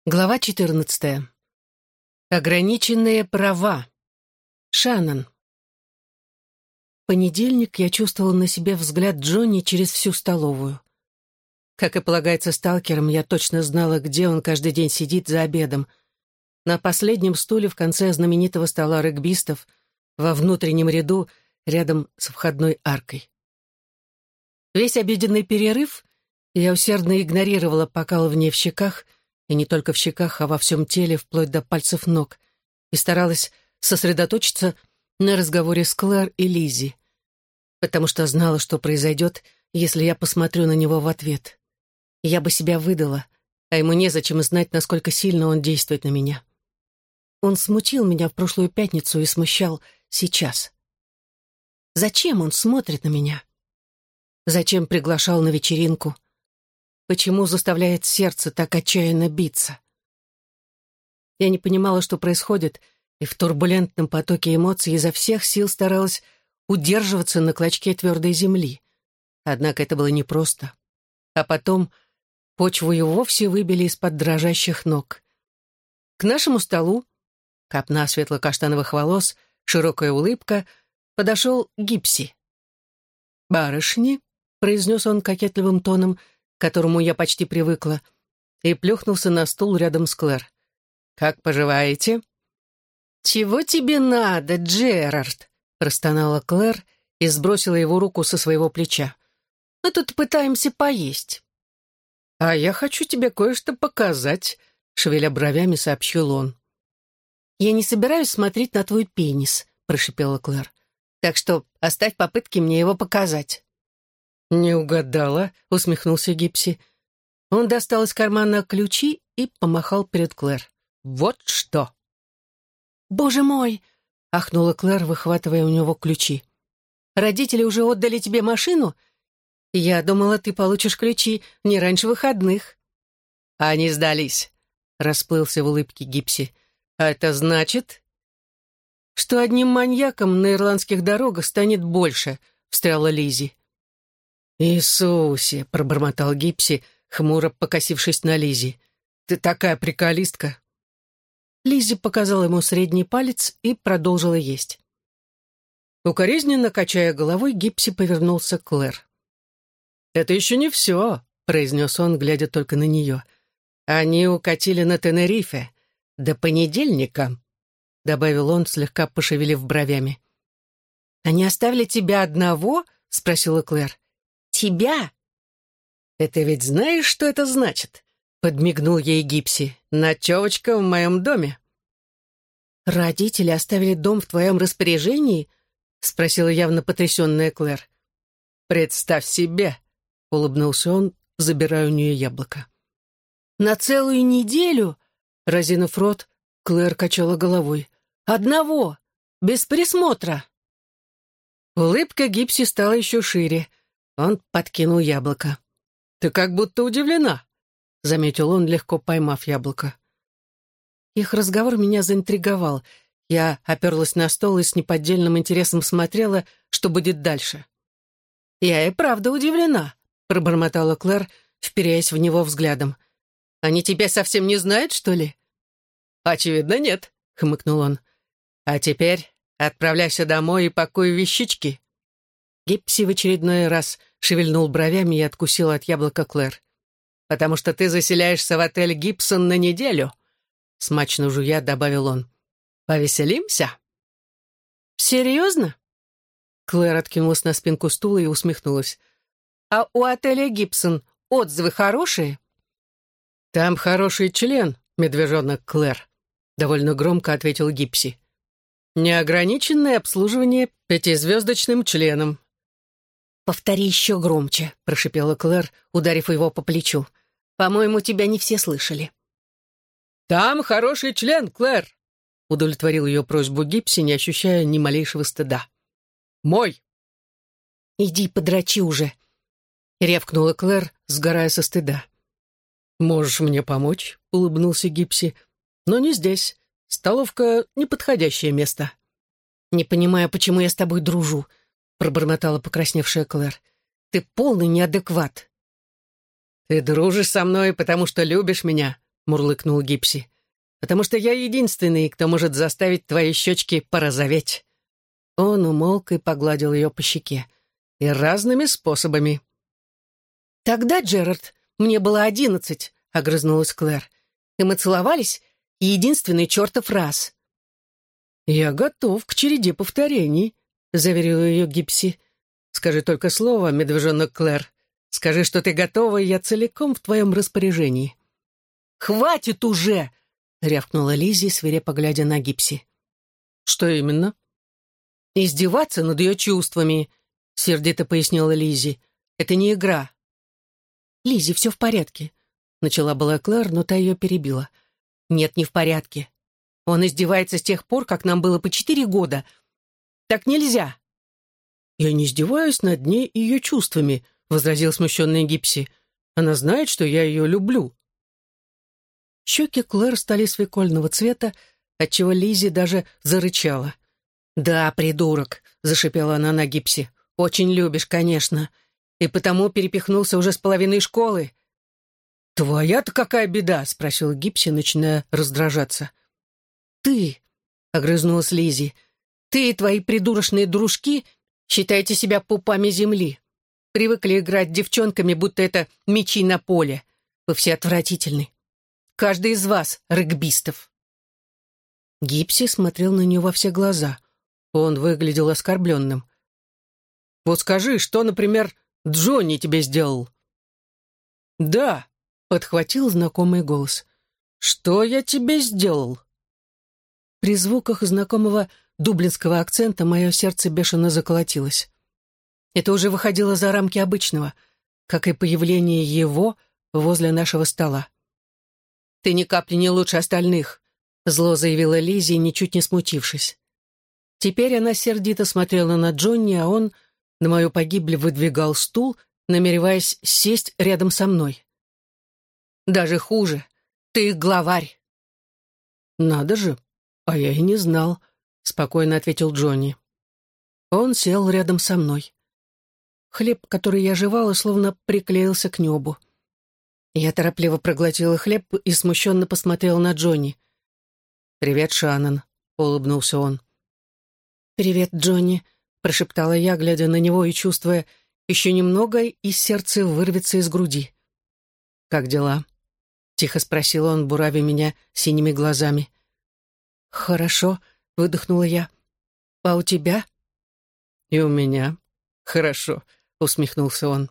Глава 14. Ограниченные права. Шаннон. В понедельник я чувствовала на себе взгляд Джонни через всю столовую. Как и полагается сталкерам, я точно знала, где он каждый день сидит за обедом. На последнем стуле в конце знаменитого стола регбистов, во внутреннем ряду, рядом с входной аркой. Весь обеденный перерыв я усердно игнорировала покалывание в щеках, и не только в щеках, а во всем теле, вплоть до пальцев ног, и старалась сосредоточиться на разговоре с Клэр и Лиззи, потому что знала, что произойдет, если я посмотрю на него в ответ. Я бы себя выдала, а ему незачем знать, насколько сильно он действует на меня. Он смутил меня в прошлую пятницу и смущал сейчас. Зачем он смотрит на меня? Зачем приглашал на вечеринку? Почему заставляет сердце так отчаянно биться? Я не понимала, что происходит, и в турбулентном потоке эмоций изо всех сил старалась удерживаться на клочке твердой земли. Однако это было непросто. А потом почву и вовсе выбили из-под дрожащих ног. К нашему столу, копна светло-каштановых волос, широкая улыбка, подошел Гипси. «Барышни», — произнес он кокетливым тоном, к которому я почти привыкла, и плюхнулся на стул рядом с Клэр. «Как поживаете?» «Чего тебе надо, Джерард?» — простонала Клэр и сбросила его руку со своего плеча. «Мы тут пытаемся поесть». «А я хочу тебе кое-что показать», — шевеля бровями сообщил он. «Я не собираюсь смотреть на твой пенис», — прошипела Клэр. «Так что оставь попытки мне его показать». «Не угадала», — усмехнулся Гипси. Он достал из кармана ключи и помахал перед Клэр. «Вот что!» «Боже мой!» — ахнула Клэр, выхватывая у него ключи. «Родители уже отдали тебе машину? Я думала, ты получишь ключи не раньше выходных». «Они сдались», — расплылся в улыбке Гипси. «А это значит...» «Что одним маньяком на ирландских дорогах станет больше», — встряла Лиззи. «Иисусе!» — пробормотал Гипси, хмуро покосившись на Лиззи. «Ты такая приколистка!» Лиззи показала ему средний палец и продолжила есть. Укоризненно качая головой, Гипси повернулся к Клэр. «Это еще не все», — произнес он, глядя только на нее. «Они укатили на Тенерифе. До понедельника», — добавил он, слегка пошевелив бровями. «Они оставили тебя одного?» — спросила Клэр. «Тебя?» «Это ведь знаешь, что это значит?» — подмигнул ей Гипси. «Ночевочка в моем доме». «Родители оставили дом в твоем распоряжении?» — спросила явно потрясенная Клэр. «Представь себе!» — улыбнулся он, забирая у нее яблоко. «На целую неделю?» — разинув рот, Клэр качала головой. «Одного! Без присмотра!» Улыбка Гипси стала еще шире. Он подкинул яблоко. «Ты как будто удивлена», — заметил он, легко поймав яблоко. Их разговор меня заинтриговал. Я оперлась на стол и с неподдельным интересом смотрела, что будет дальше. «Я и правда удивлена», — пробормотала Клэр, вперяясь в него взглядом. «Они тебя совсем не знают, что ли?» «Очевидно, нет», — хмыкнул он. «А теперь отправляйся домой и пакуй вещички». Гипси в очередной раз шевельнул бровями и откусил от яблока Клэр. «Потому что ты заселяешься в отель «Гибсон» на неделю», — смачно жуя добавил он. «Повеселимся?» «Серьезно?» Клэр откинулась на спинку стула и усмехнулась. «А у отеля «Гибсон» отзывы хорошие?» «Там хороший член, медвежонок Клэр», — довольно громко ответил Гипси. «Неограниченное обслуживание 5-звездочным членом». «Повтори еще громче», — прошипела Клэр, ударив его по плечу. «По-моему, тебя не все слышали». «Там хороший член, Клэр», — удовлетворил ее просьбу Гипси, не ощущая ни малейшего стыда. «Мой». «Иди подрачи уже», — рявкнула Клэр, сгорая со стыда. «Можешь мне помочь?» — улыбнулся Гипси. «Но не здесь. Столовка — неподходящее место». «Не понимаю, почему я с тобой дружу», — пробормотала покрасневшая Клэр. «Ты полный неадекват». «Ты дружишь со мной, потому что любишь меня», — мурлыкнул Гипси. «Потому что я единственный, кто может заставить твои щечки порозоветь». Он умолк и погладил ее по щеке. «И разными способами». «Тогда, Джерард, мне было 11», — огрызнулась Клэр. «И мы целовались единственный чертов раз». «Я готов к череде повторений», — заверил ее Гипси. «Скажи только слово, медвежонок Клэр. Скажи, что ты готова, и я целиком в твоем распоряжении». «Хватит уже!» — рявкнула Лиззи, свирепо глядя на Гипси. «Что именно?» «Издеваться над ее чувствами», — сердито пояснила Лиззи. «Это не игра». «Лиззи, все в порядке», — начала была Клэр, но та ее перебила. «Нет, не в порядке. Он издевается с тех пор, как нам было по 4 года. Так нельзя». «Я не издеваюсь над ней и ее чувствами», — возразил смущенный Гипси. «Она знает, что я ее люблю». Щеки Клэр стали свекольного цвета, отчего Лиззи даже зарычала. «Да, придурок», — зашипела она на Гипси. «Очень любишь, конечно. И потому перепихнулся уже с половиной школы». «Твоя-то какая беда?» — спросил Гипси, начиная раздражаться. «Ты», — огрызнулась Лиззи, — «ты и твои придурочные дружки считаете себя пупами земли. Привыкли играть с девчонками, будто это мячи на поле. Вы все отвратительны. Каждый из вас регбистов». Гипси смотрел на нее во все глаза. Он выглядел оскорбленным. «Вот скажи, что, например, Джонни тебе сделал?» «Да», — подхватил знакомый голос. «Что я тебе сделал?» При звуках знакомого дублинского акцента мое сердце бешено заколотилось. Это уже выходило за рамки обычного, как и появление его возле нашего стола. «Ты ни капли не лучше остальных», — зло заявила Лиззи, ничуть не смутившись. Теперь она сердито смотрела на Джонни, а он на мою погибель выдвигал стул, намереваясь сесть рядом со мной. «Даже хуже. Ты их главарь». «Надо же, а я и не знал», — спокойно ответил Джонни. Он сел рядом со мной. Хлеб, который я жевала, словно приклеился к небу. Я торопливо проглотила хлеб и смущенно посмотрела на Джонни. «Привет, Шаннон», — улыбнулся он. «Привет, Джонни», — прошептала я, глядя на него и чувствуя, еще немного, и сердце вырвется из груди. «Как дела?» — тихо спросил он, буравя меня синими глазами. «Хорошо», — выдохнула я. «А у тебя?» «И у меня. Хорошо», — усмехнулся он.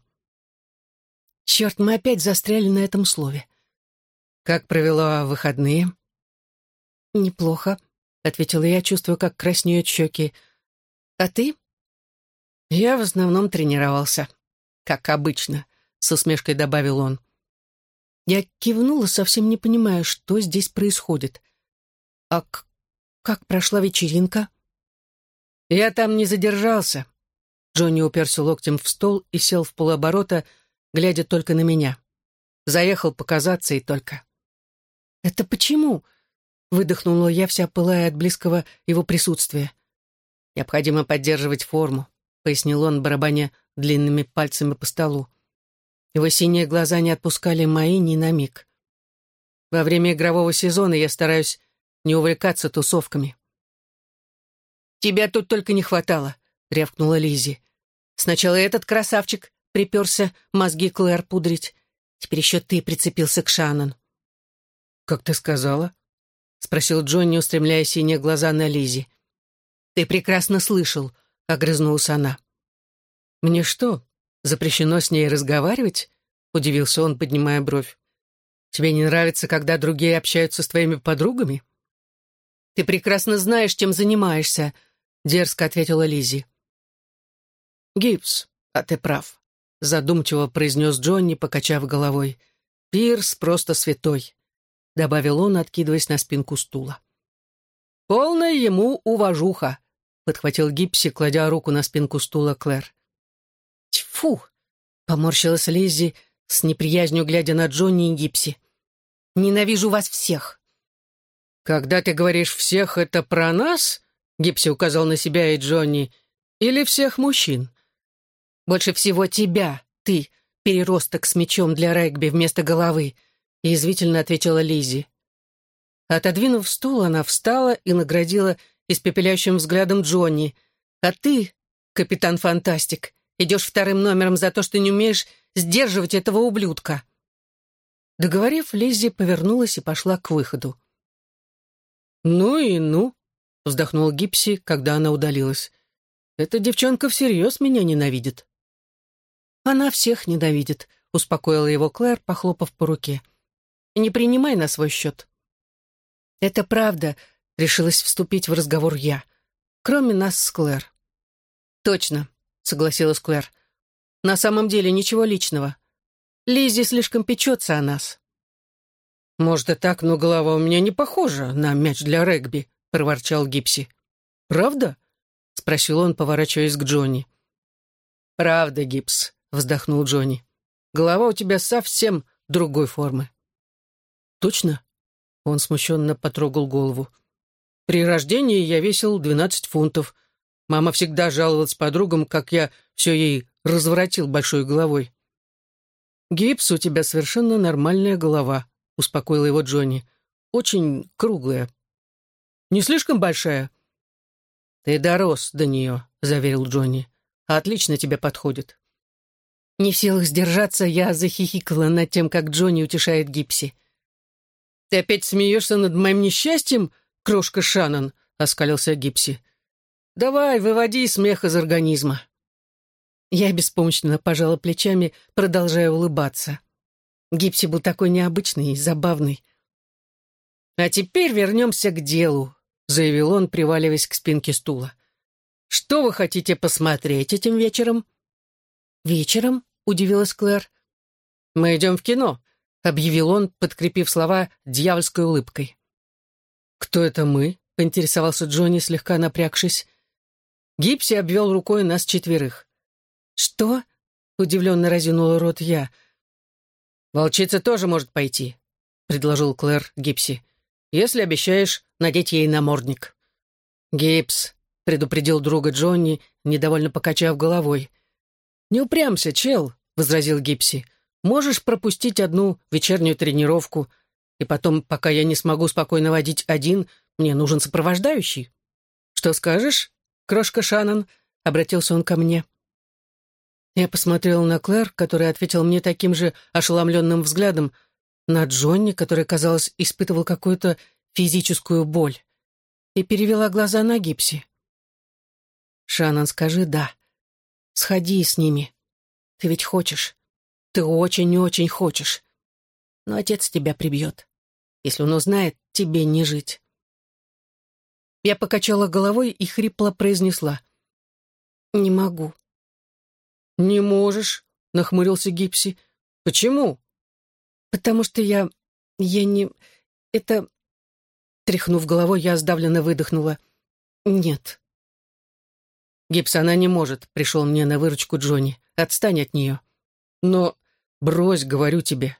Черт, мы опять застряли на этом слове. «Как провела выходные?» «Неплохо», — ответила я, чувствуя, как краснеют щеки. «А ты?» «Я в основном тренировался, как обычно», — с усмешкой добавил он. Я кивнула, совсем не понимая, что здесь происходит. «А как прошла вечеринка?» «Я там не задержался». Джонни уперся локтем в стол и сел в полоборота, глядя только на меня. Заехал показаться и только. «Это почему?» — выдохнула я, вся пылая от близкого его присутствия. «Необходимо поддерживать форму», — пояснил он, барабаня длинными пальцами по столу. Его синие глаза не отпускали мои ни на миг. «Во время игрового сезона я стараюсь не увлекаться тусовками». «Тебя тут только не хватало», — рявкнула Лиззи. «Сначала этот красавчик приперся мозги Клэр пудрить. Теперь еще ты прицепился к Шаннон». «Как ты сказала?» — спросил Джонни, устремляя синие глаза на Лиззи. «Ты прекрасно слышал», — огрызнулась она. «Мне что, запрещено с ней разговаривать?» — удивился он, поднимая бровь. «Тебе не нравится, когда другие общаются с твоими подругами?» «Ты прекрасно знаешь, чем занимаешься», — дерзко ответила Лиззи. «Гибс, а ты прав», — задумчиво произнес Джонни, покачав головой. «Пирс просто святой», — добавил он, откидываясь на спинку стула. «Полная ему уважуха», — подхватил Гипси, кладя руку на спинку стула Клэр. «Тьфу!» — поморщилась Лиззи, с неприязнью глядя на Джонни и Гипси. «Ненавижу вас всех!» «Когда ты говоришь «всех», это про нас?» — Гипси указал на себя и Джонни. «Или всех мужчин?» «Больше всего тебя, ты, переросток с мячом для регби вместо головы. — язвительно ответила Лиззи. Отодвинув стул, она встала и наградила испепеляющим взглядом Джонни. «А ты, капитан Фантастик, идешь вторым номером за то, что не умеешь сдерживать этого ублюдка». Договорив, Лиззи повернулась и пошла к выходу. «Ну и ну», — вздохнула Гипси, когда она удалилась. «Эта девчонка всерьез меня ненавидит». «Она всех ненавидит», — успокоила его Клэр, похлопав по руке. «Не принимай на свой счет». «Это правда», — решилась вступить в разговор я. «Кроме нас с Клэр». «Точно», — согласилась Клэр. «На самом деле ничего личного. Лиззи слишком печется о нас». «Может, и так, но голова у меня не похожа на мяч для регби», — проворчал Гипси. «Правда?» — спросил он, поворачиваясь к Джонни. «Правда, Гипс», — вздохнул Джонни. «Голова у тебя совсем другой формы». «Точно?» — он смущенно потрогал голову. «При рождении я весил 12 фунтов. Мама всегда жаловалась подругам, как я все ей разворотил большой головой». «Гипс, у тебя совершенно нормальная голова», — успокоил его Джонни. «Очень круглая». «Не слишком большая?» «Ты дорос до нее», — заверил Джонни. «Отлично тебе подходит». Не в силах сдержаться, я захихикала над тем, как Джонни утешает Гипси. «Ты опять смеешься над моим несчастьем, крошка Шаннон?» — оскалился Гипси. «Давай, выводи смех из организма». Я беспомощно пожала плечами, продолжая улыбаться. Гипси был такой необычный и забавный. «А теперь вернемся к делу», — заявил он, приваливаясь к спинке стула. «Что вы хотите посмотреть этим вечером?» «Вечером?» — удивилась Клэр. «Мы идем в кино», — объявил он, подкрепив слова дьявольской улыбкой. «Кто это мы?» — поинтересовался Джонни, слегка напрягшись. Гипси обвел рукой нас четверых. «Что?» — удивленно разинула рот я. «Волчица тоже может пойти», — предложил Клэр Гипси, «если обещаешь надеть ей намордник». «Гипс», — предупредил друга Джонни, недовольно покачав головой. «Не упрямся, чел», — возразил Гипси. «Можешь пропустить одну вечернюю тренировку, и потом, пока я не смогу спокойно водить один, мне нужен сопровождающий». «Что скажешь, крошка Шаннон?» — обратился он ко мне. Я посмотрела на Клэр, которая ответила мне таким же ошеломленным взглядом, на Джонни, который, казалось, испытывал какую-то физическую боль, и перевела глаза на Гипси. «Шаннон, скажи «да». Сходи с ними. Ты ведь хочешь. Ты очень-очень хочешь. Но отец тебя прибьет. Если он узнает, тебе не жить». Я покачала головой и хрипло произнесла: «Не могу». «Не можешь», — нахмурился Гипси. «Почему?» «Потому что я не... Это...» Тряхнув головой, я сдавленно выдохнула. «Нет». «Гипс, она не может», — пришел мне на выручку Джонни. «Отстань от нее». «Но брось, говорю тебе».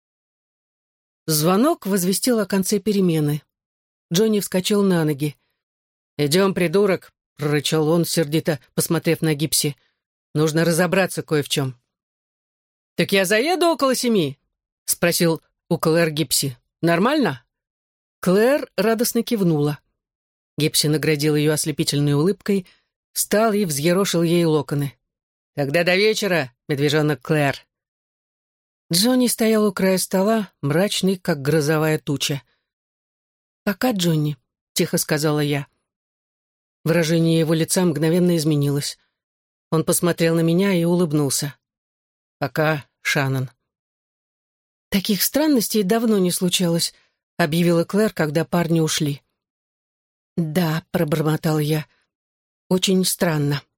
Звонок возвестил о конце перемены. Джонни вскочил на ноги. «Идем, придурок», — прорычал он, сердито посмотрев на Гипси. «Нужно разобраться кое в чем». «Так я заеду около 7?» — спросил у Клэр Гипси. «Нормально?» Клэр радостно кивнула. Гипси наградил ее ослепительной улыбкой, встал и взъерошил ей локоны. «Тогда до вечера, медвежонок Клэр». Джонни стоял у края стола, мрачный, как грозовая туча. «Пока, Джонни», — тихо сказала я. Выражение его лица мгновенно изменилось. Он посмотрел на меня и улыбнулся. «Пока, Шаннон». «Таких странностей давно не случалось», — объявила Клэр, когда парни ушли. «Да», — пробормотал я, — «очень странно».